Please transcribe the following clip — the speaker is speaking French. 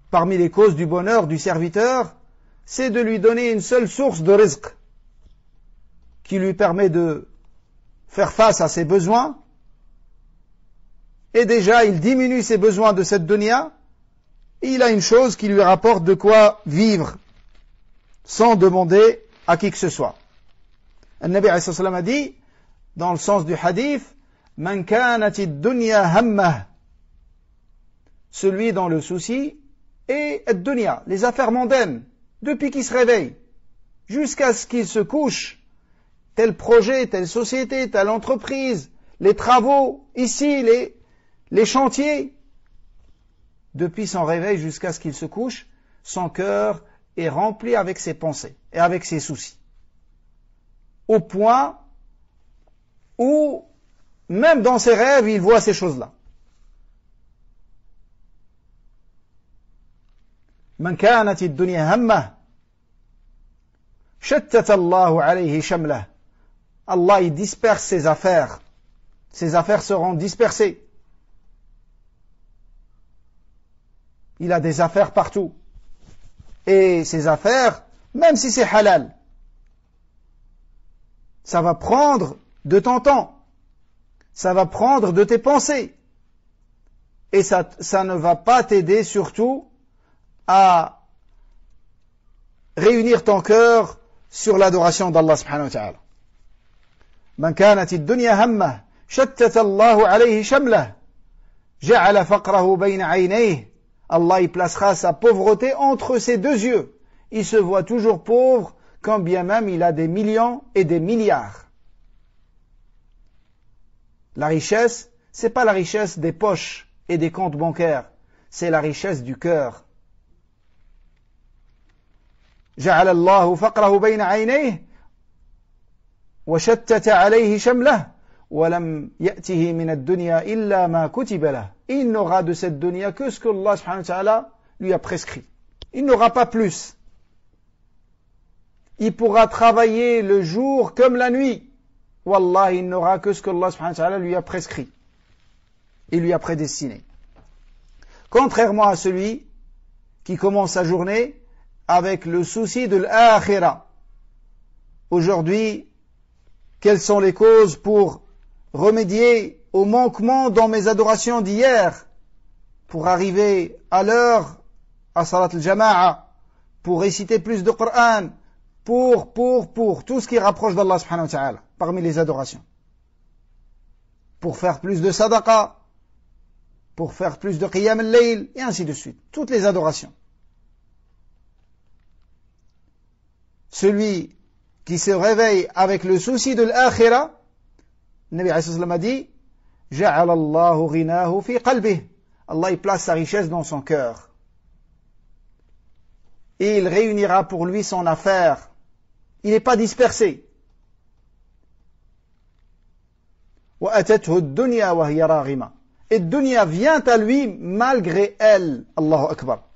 parmi les causes du bonheur du serviteur, c'est de lui donner une seule source de rizq qui lui permet de faire face à ses besoins. Et déjà, il diminue ses besoins de cette dunya, et il a une chose qui lui rapporte de quoi vivre, sans demander à qui que ce soit. Le Nabi alayhi salam a dit, dans le sens du hadith, Man kanati dunya hammah, celui dont le souci est dunya, les affaires mondaines, depuis qu'il se réveille, jusqu'à ce qu'il se couche, tel projet, telle société, telle entreprise, les travaux, ici, les chantiers, depuis son réveil jusqu'à ce qu'il se couche, son cœur est rempli avec ses pensées et avec ses soucis. Au point où, même dans ses rêves, il voit ces choses-là. Man kanat ad-dunya hammah, shattata Allahu alayhi shamlah. Allah, il disperse ses affaires. Ses affaires seront dispersées. Il a des affaires partout. Et ces affaires, même si c'est halal, ça va prendre de ton temps. Ça va prendre de tes pensées. Et ça ne va pas t'aider surtout à réunir ton cœur sur l'adoration d'Allah subhanahu wa ta'ala. Man kanat ad-dunya hammah, shattata Allahu alayhi shamlah, ja'ala faqrahu bayna 'aynayhi. Allah y placera sa pauvreté entre ses deux yeux. Il se voit toujours pauvre, quand bien même il a des millions et des milliards. La richesse, c'est pas la richesse des poches et des comptes bancaires, c'est la richesse du cœur. جعل الله فقره بين عينيه وشتت عليه شمله ولم يأته من الدنيا إلا ما كتب له. Il n'aura de cette dunya que ce que Allah subhanahu wa ta'ala lui a prescrit. Il n'aura pas plus. Il pourra travailler le jour comme la nuit. Wallah, il n'aura que ce que Allah subhanahu wa ta'ala lui a prescrit. Il lui a prédestiné. Contrairement à celui qui commence sa journée avec le souci de l'akhira. Aujourd'hui, quelles sont les causes pour remédier au manquement dans mes adorations d'hier, pour arriver à l'heure à Salat al-Jama'a, pour réciter plus de Coran, pour tout ce qui rapproche d'Allah subhanahu wa ta'ala, parmi les adorations. Pour faire plus de sadaqa, pour faire plus de qiyam al-layl, et ainsi de suite. Toutes les adorations. Celui qui se réveille avec le souci de l'akhira, le Nabi alayhi salam a dit, Ja'ala Allahu ghinahu fi qalbih. Allah il place sa richesse dans son cœur. Et il réunira pour lui son affaire. Il n'est pas dispersé. Wa atathu ad-dunya wa hiya raghima. Et dunya vient à lui malgré elle. Allahu Akbar.